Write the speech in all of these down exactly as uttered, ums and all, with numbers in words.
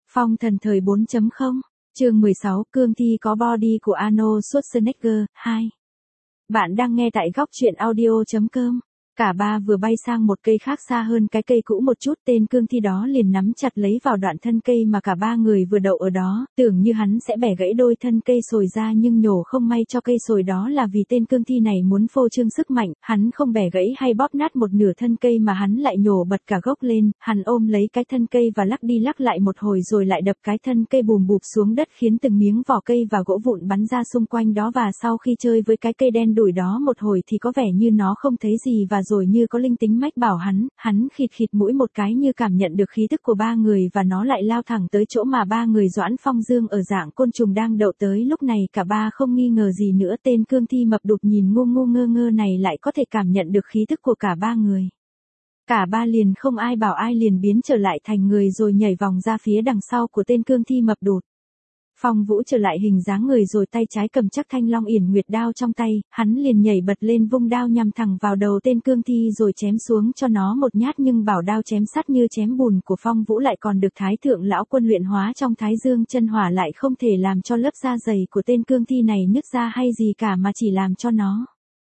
Phong thần thời bốn chấm không, chương mười sáu, cương thi có body của Arnold Schwarzenegger, hai. Bạn đang nghe tại góc truyện audio chấm com. Cả ba vừa bay sang một cây khác xa hơn cái cây cũ một chút, tên cương thi đó liền nắm chặt lấy vào đoạn thân cây mà cả ba người vừa đậu ở đó, tưởng như hắn sẽ bẻ gãy đôi thân cây sồi ra, nhưng nhổ không may cho cây sồi đó là vì tên cương thi này muốn phô trương sức mạnh, hắn không bẻ gãy hay bóp nát một nửa thân cây mà hắn lại nhổ bật cả gốc lên, hắn ôm lấy cái thân cây và lắc đi lắc lại một hồi rồi lại đập cái thân cây bùm bụp xuống đất, khiến từng miếng vỏ cây và gỗ vụn bắn ra xung quanh đó, và sau khi chơi với cái cây đen đủi đó một hồi thì có vẻ như nó không thấy gì, và rồi như có linh tính mách bảo hắn, hắn khịt khịt mũi một cái như cảm nhận được khí tức của ba người, và nó lại lao thẳng tới chỗ mà ba người Doãn Phong Dương ở dạng côn trùng đang đậu tới. Lúc này cả ba không nghi ngờ gì nữa, tên cương thi mập đụt nhìn ngu ngu ngơ ngơ này lại có thể cảm nhận được khí tức của cả ba người. Cả ba liền không ai bảo ai liền biến trở lại thành người rồi nhảy vòng ra phía đằng sau của tên cương thi mập đụt. Phong Vũ trở lại hình dáng người rồi tay trái cầm chắc thanh long yển nguyệt đao trong tay, hắn liền nhảy bật lên vung đao nhằm thẳng vào đầu tên cương thi rồi chém xuống cho nó một nhát, nhưng bảo đao chém sắt như chém bùn của Phong Vũ lại còn được Thái thượng lão quân luyện hóa trong Thái Dương chân hỏa, lại không thể làm cho lớp da dày của tên cương thi này nứt ra hay gì cả, mà chỉ làm cho nó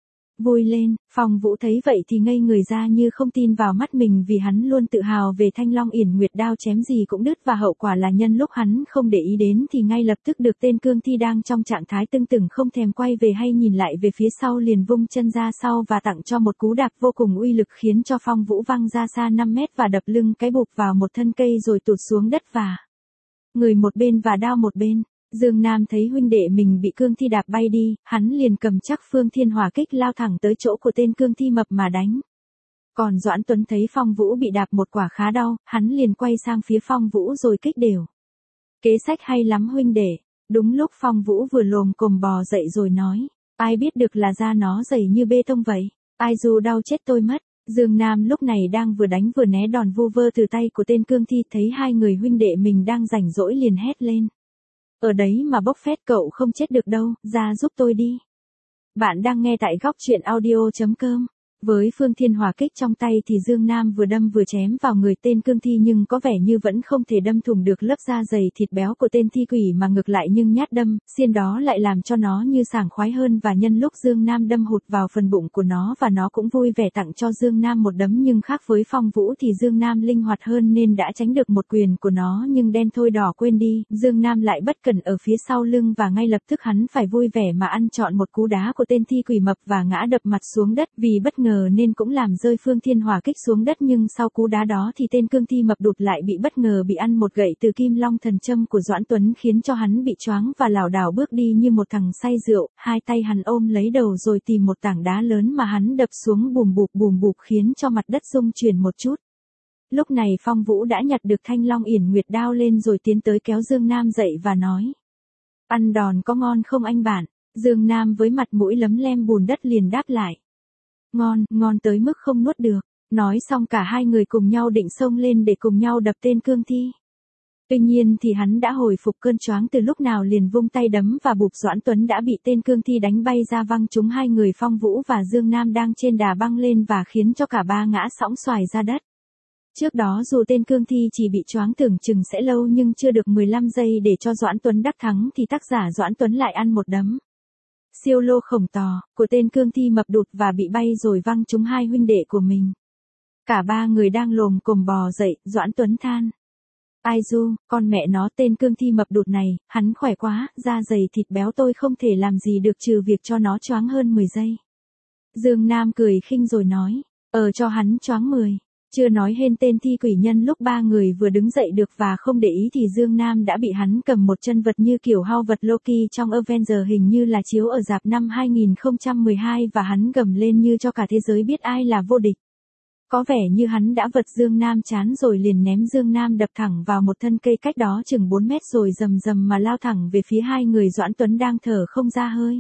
vui lên. Phong Vũ thấy vậy thì ngây người ra như không tin vào mắt mình, vì hắn luôn tự hào về thanh long yển nguyệt đao chém gì cũng đứt, và hậu quả là nhân lúc hắn không để ý đến thì ngay lập tức được tên cương thi đang trong trạng thái tưng tửng không thèm quay về hay nhìn lại về phía sau liền vung chân ra sau và tặng cho một cú đạp vô cùng uy lực, khiến cho Phong Vũ văng ra xa năm mét và đập lưng cái bụp vào một thân cây rồi tụt xuống đất, và người một bên và đao một bên. Dương Nam thấy huynh đệ mình bị cương thi đạp bay đi, hắn liền cầm chắc phương thiên hỏa kích lao thẳng tới chỗ của tên cương thi mập mà đánh. Còn Doãn Tuấn thấy Phong Vũ bị đạp một quả khá đau, hắn liền quay sang phía Phong Vũ rồi kích đều. Kế sách hay lắm huynh đệ. Đúng lúc Phong Vũ vừa lồm cồm bò dậy rồi nói, ai biết được là da nó dày như bê tông vậy, ai dù đau chết tôi mất. Dương Nam lúc này đang vừa đánh vừa né đòn vu vơ từ tay của tên cương thi, thấy hai người huynh đệ mình đang rảnh rỗi liền hét lên. Ở đấy mà bốc phét, cậu không chết được đâu, ra giúp tôi đi. Bạn đang nghe tại góc truyện audio chấm com. Với phương thiên hỏa kích trong tay thì Dương Nam vừa đâm vừa chém vào người tên cương thi, nhưng có vẻ như vẫn không thể đâm thủng được lớp da dày thịt béo của tên thi quỷ, mà ngược lại nhưng nhát đâm xiên đó lại làm cho nó như sảng khoái hơn, và nhân lúc Dương Nam đâm hụt vào phần bụng của nó và nó cũng vui vẻ tặng cho Dương Nam một đấm, nhưng khác với Phong Vũ thì Dương Nam linh hoạt hơn nên đã tránh được một quyền của nó, nhưng đen thôi đỏ quên đi, Dương Nam lại bất cẩn ở phía sau lưng và ngay lập tức hắn phải vui vẻ mà ăn trọn một cú đá của tên thi quỷ mập và ngã đập mặt xuống đất, vì bất ngờ nên cũng làm rơi phương thiên hỏa kích xuống đất, nhưng sau cú đá đó thì tên cương thi mập đụt lại bị bất ngờ bị ăn một gậy từ kim long thần châm của Doãn Tuấn, khiến cho hắn bị choáng và lảo đảo bước đi như một thằng say rượu, hai tay hắn ôm lấy đầu rồi tìm một tảng đá lớn mà hắn đập xuống bùm bụp bùm bụp, khiến cho mặt đất rung chuyển một chút. Lúc này Phong Vũ đã nhặt được thanh long yển nguyệt đao lên rồi tiến tới kéo Dương Nam dậy và nói, ăn đòn có ngon không anh bạn? Dương Nam với mặt mũi lấm lem bùn đất liền đáp lại, ngon, ngon tới mức không nuốt được. Nói xong cả hai người cùng nhau định xông lên để cùng nhau đập tên cương thi. Tuy nhiên thì hắn đã hồi phục cơn choáng từ lúc nào, liền vung tay đấm và bụp Doãn Tuấn đã bị tên cương thi đánh bay ra, văng trúng hai người Phong Vũ và Dương Nam đang trên đà băng lên, và khiến cho cả ba ngã sõng xoài ra đất. Trước đó dù tên cương thi chỉ bị choáng tưởng chừng sẽ lâu, nhưng chưa được mười lăm giây để cho Doãn Tuấn đắc thắng thì tác giả Doãn Tuấn lại ăn một đấm siêu lô khổng tò của tên cương thi mập đụt và bị bay rồi văng trúng hai huynh đệ của mình. Cả ba người đang lồm cồm bò dậy, Doãn Tuấn than, ai du, con mẹ nó, tên cương thi mập đụt này, hắn khỏe quá, da dày thịt béo tôi không thể làm gì được trừ việc cho nó choáng hơn mười giây. Dương Nam cười khinh rồi nói, ờ cho hắn choáng mười. Chưa nói hên tên thi quỷ nhân lúc ba người vừa đứng dậy được và không để ý thì Dương Nam đã bị hắn cầm một chân vật như kiểu hao vật Loki trong Avenger, hình như là chiếu ở rạp năm hai nghìn không trăm mười hai, và hắn gầm lên như cho cả thế giới biết ai là vô địch. Có vẻ như hắn đã vật Dương Nam chán rồi liền ném Dương Nam đập thẳng vào một thân cây cách đó chừng bốn mét rồi rầm rầm mà lao thẳng về phía hai người Doãn Tuấn đang thở không ra hơi.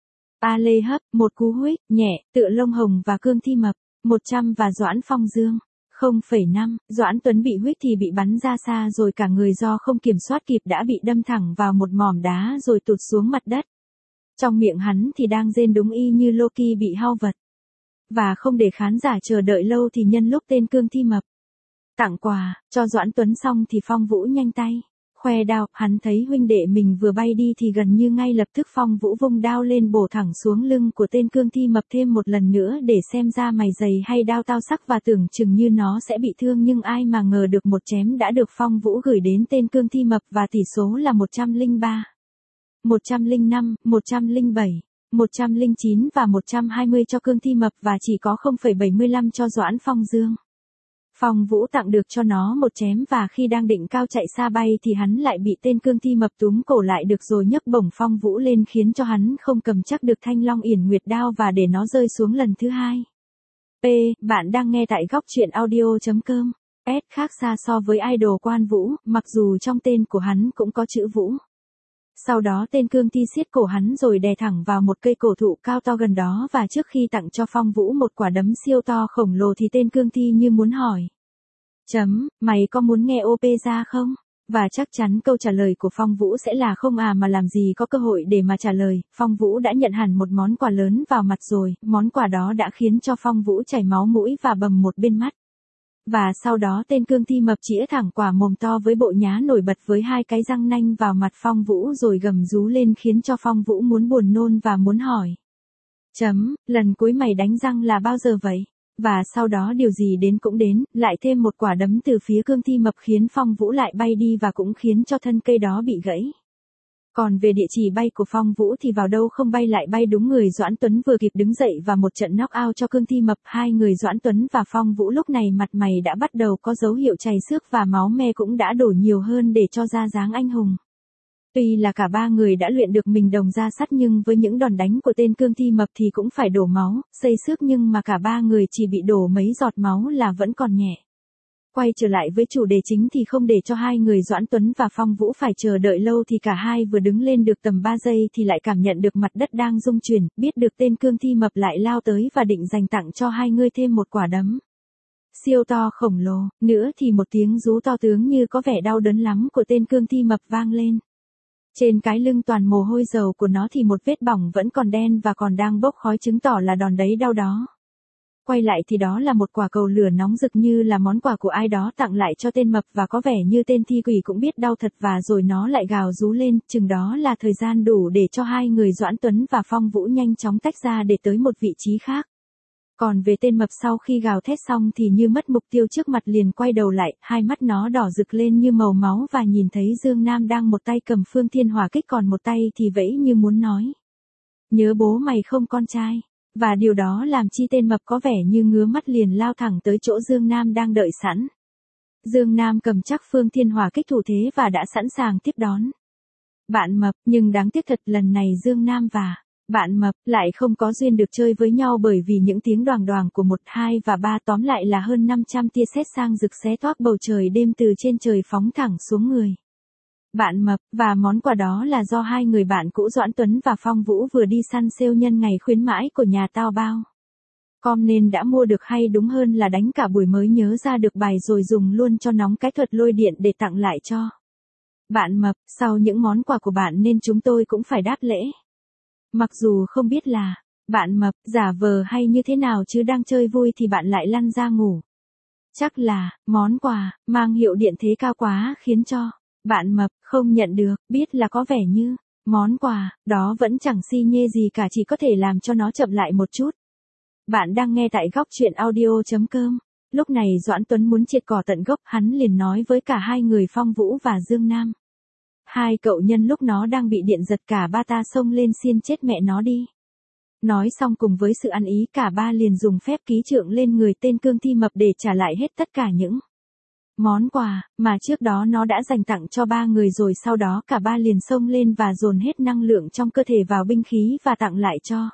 A lê hấp, một cú huých nhẹ, tựa lông hồng và cương thi mập, một trăm và Doãn Phong Dương. không phẩy năm, Doãn Tuấn bị huých thì bị bắn ra xa rồi cả người do không kiểm soát kịp đã bị đâm thẳng vào một mỏm đá rồi tụt xuống mặt đất. Trong miệng hắn thì đang rên đúng y như Loki bị hao vật. Và không để khán giả chờ đợi lâu thì nhân lúc tên cương thi mập tặng quà cho Doãn Tuấn xong thì Phong Vũ nhanh tay khoe đao, hắn thấy huynh đệ mình vừa bay đi thì gần như ngay lập tức Phong Vũ vung đao lên bổ thẳng xuống lưng của tên cương thi mập thêm một lần nữa để xem ra mày dày hay đao tao sắc và tưởng chừng như nó sẽ bị thương nhưng ai mà ngờ được một chém đã được Phong Vũ gửi đến tên cương thi mập và tỷ số là một trăm lẻ ba, một trăm lẻ năm, một trăm lẻ bảy, một trăm lẻ chín và một trăm hai mươi cho cương thi mập và chỉ có không phẩy bảy mươi lăm cho Doãn Phong Dương. Phong Vũ tặng được cho nó một chém và khi đang định cao chạy xa bay thì hắn lại bị tên cương thi mập túm cổ lại được rồi nhấc bổng Phong Vũ lên khiến cho hắn không cầm chắc được thanh long yển nguyệt đao và để nó rơi xuống lần thứ hai. P. Bạn đang nghe tại góc truyện audio.com. S khác xa so với idol Quan Vũ, mặc dù trong tên của hắn cũng có chữ Vũ. Sau đó tên cương thi siết cổ hắn rồi đè thẳng vào một cây cổ thụ cao to gần đó và trước khi tặng cho Phong Vũ một quả đấm siêu to khổng lồ thì tên cương thi như muốn hỏi. Chấm, mày có muốn nghe opera không? Và chắc chắn câu trả lời của Phong Vũ sẽ là không à mà làm gì có cơ hội để mà trả lời, Phong Vũ đã nhận hẳn một món quà lớn vào mặt rồi, món quà đó đã khiến cho Phong Vũ chảy máu mũi và bầm một bên mắt. Và sau đó tên cương thi mập chĩa thẳng quả mồm to với bộ nhá nổi bật với hai cái răng nanh vào mặt Phong Vũ rồi gầm rú lên khiến cho Phong Vũ muốn buồn nôn và muốn hỏi. Chấm, lần cuối mày đánh răng là bao giờ vậy? Và sau đó điều gì đến cũng đến, lại thêm một quả đấm từ phía cương thi mập khiến Phong Vũ lại bay đi và cũng khiến cho thân cây đó bị gãy. Còn về địa chỉ bay của Phong Vũ thì vào đâu không bay lại bay đúng người Doãn Tuấn vừa kịp đứng dậy và một trận knock out cho cương thi mập. Hai người Doãn Tuấn và Phong Vũ lúc này mặt mày đã bắt đầu có dấu hiệu chảy xước và máu me cũng đã đổ nhiều hơn để cho ra dáng anh hùng. Tuy là cả ba người đã luyện được mình đồng ra sắt nhưng với những đòn đánh của tên cương thi mập thì cũng phải đổ máu, xây xước nhưng mà cả ba người chỉ bị đổ mấy giọt máu là vẫn còn nhẹ. Quay trở lại với chủ đề chính thì không để cho hai người Doãn Tuấn và Phong Vũ phải chờ đợi lâu thì cả hai vừa đứng lên được tầm ba giây thì lại cảm nhận được mặt đất đang rung chuyển, biết được tên cương thi mập lại lao tới và định dành tặng cho hai người thêm một quả đấm siêu to khổng lồ, nữa thì một tiếng rú to tướng như có vẻ đau đớn lắm của tên cương thi mập vang lên. Trên cái lưng toàn mồ hôi dầu của nó thì một vết bỏng vẫn còn đen và còn đang bốc khói chứng tỏ là đòn đấy đau đó. Quay lại thì đó là một quả cầu lửa nóng rực như là món quà của ai đó tặng lại cho tên mập và có vẻ như tên thi quỷ cũng biết đau thật và rồi nó lại gào rú lên, chừng đó là thời gian đủ để cho hai người Doãn Tuấn và Phong Vũ nhanh chóng tách ra để tới một vị trí khác. Còn về tên mập sau khi gào thét xong thì như mất mục tiêu trước mặt liền quay đầu lại, hai mắt nó đỏ rực lên như màu máu và nhìn thấy Dương Nam đang một tay cầm Phương Thiên Hỏa Kích còn một tay thì vẫy như muốn nói. Nhớ bố mày không con trai. Và điều đó làm chi tên mập có vẻ như ngứa mắt liền lao thẳng tới chỗ Dương Nam đang đợi sẵn. Dương Nam cầm chắc Phương Thiên Hỏa Kích thủ thế và đã sẵn sàng tiếp đón. Bạn mập, nhưng đáng tiếc thật lần này Dương Nam và bạn mập lại không có duyên được chơi với nhau bởi vì những tiếng đoàng đoàng của một, hai và ba tóm lại là hơn năm trăm tia sét sang rực xé toác bầu trời đêm từ trên trời phóng thẳng xuống người bạn mập, và món quà đó là do hai người bạn cũ Doãn Tuấn và Phong Vũ vừa đi săn sale nhân ngày khuyến mãi của nhà tao bao com nên đã mua được, hay đúng hơn là đánh cả buổi mới nhớ ra được bài rồi dùng luôn cho nóng cái thuật lôi điện để tặng lại cho bạn mập. Sau những món quà của bạn nên chúng tôi cũng phải đáp lễ. Mặc dù không biết là bạn mập giả vờ hay như thế nào chứ đang chơi vui thì bạn lại lăn ra ngủ. Chắc là món quà mang hiệu điện thế cao quá khiến cho bạn mập không nhận được, biết là có vẻ như món quà đó vẫn chẳng xi nhê gì cả, chỉ có thể làm cho nó chậm lại một chút. Bạn đang nghe tại góc truyện audio.com. Lúc này Doãn Tuấn muốn triệt cỏ tận gốc, hắn liền nói với cả hai người Phong Vũ và Dương Nam. Hai cậu nhân lúc nó đang bị điện giật cả ba ta xông lên xiên chết mẹ nó đi. Nói xong cùng với sự ăn ý cả ba liền dùng phép ký trượng lên người tên cương thi mập để trả lại hết tất cả những món quà mà trước đó nó đã dành tặng cho ba người rồi sau đó cả ba liền xông lên và dồn hết năng lượng trong cơ thể vào binh khí và tặng lại cho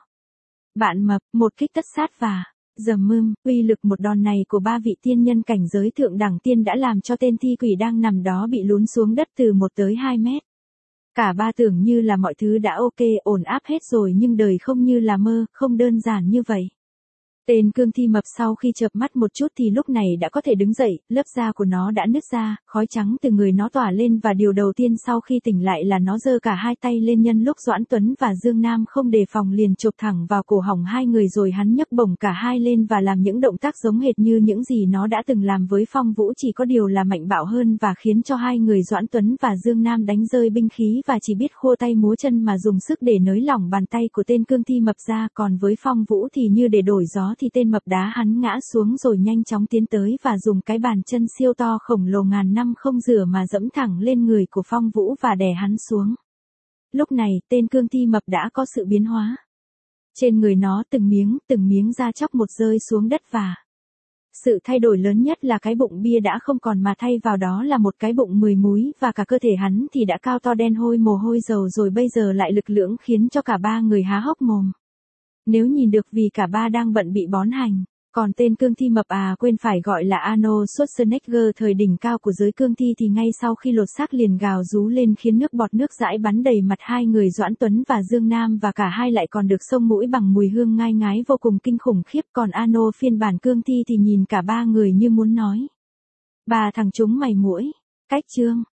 bạn mập một kích tất sát và dầm mưm. Uy lực một đòn này của ba vị tiên nhân cảnh giới thượng đẳng tiên đã làm cho tên thi quỷ đang nằm đó bị lún xuống đất từ một tới hai mét. Cả ba tưởng như là mọi thứ đã ok ổn áp hết rồi nhưng đời không như là mơ, không đơn giản như vậy. Tên cương thi mập sau khi chợp mắt một chút thì lúc này đã có thể đứng dậy, lớp da của nó đã nứt ra, khói trắng từ người nó tỏa lên và điều đầu tiên sau khi tỉnh lại là nó giơ cả hai tay lên nhân lúc Doãn Tuấn và Dương Nam không đề phòng liền chộp thẳng vào cổ họng hai người rồi hắn nhấc bổng cả hai lên và làm những động tác giống hệt như những gì nó đã từng làm với Phong Vũ, chỉ có điều là mạnh bạo hơn và khiến cho hai người Doãn Tuấn và Dương Nam đánh rơi binh khí và chỉ biết khua tay múa chân mà dùng sức để nới lỏng bàn tay của tên cương thi mập ra, còn với Phong Vũ thì như để đổi gió thì tên mập đá hắn ngã xuống rồi nhanh chóng tiến tới và dùng cái bàn chân siêu to khổng lồ ngàn năm không rửa mà dẫm thẳng lên người của Phong Vũ và đè hắn xuống. Lúc này, tên cương thi mập đã có sự biến hóa. Trên người nó từng miếng, từng miếng da chóc một rơi xuống đất và sự thay đổi lớn nhất là cái bụng bia đã không còn mà thay vào đó là một cái bụng mười múi và cả cơ thể hắn thì đã cao to đen hôi mồ hôi dầu rồi bây giờ lại lực lưỡng khiến cho cả ba người há hốc mồm. Nếu nhìn được vì cả ba đang bận bị bón hành. Còn tên cương thi mập à quên phải gọi là Arnold Schwarzenegger thời đỉnh cao của giới cương thi thì ngay sau khi lột xác liền gào rú lên khiến nước bọt nước dãi bắn đầy mặt hai người Doãn Tuấn và Dương Nam và cả hai lại còn được xông mũi bằng mùi hương ngai ngái vô cùng kinh khủng khiếp. Còn Arnold phiên bản cương thi thì nhìn cả ba người như muốn nói: Bà thằng chúng mày muỗi, cách chương.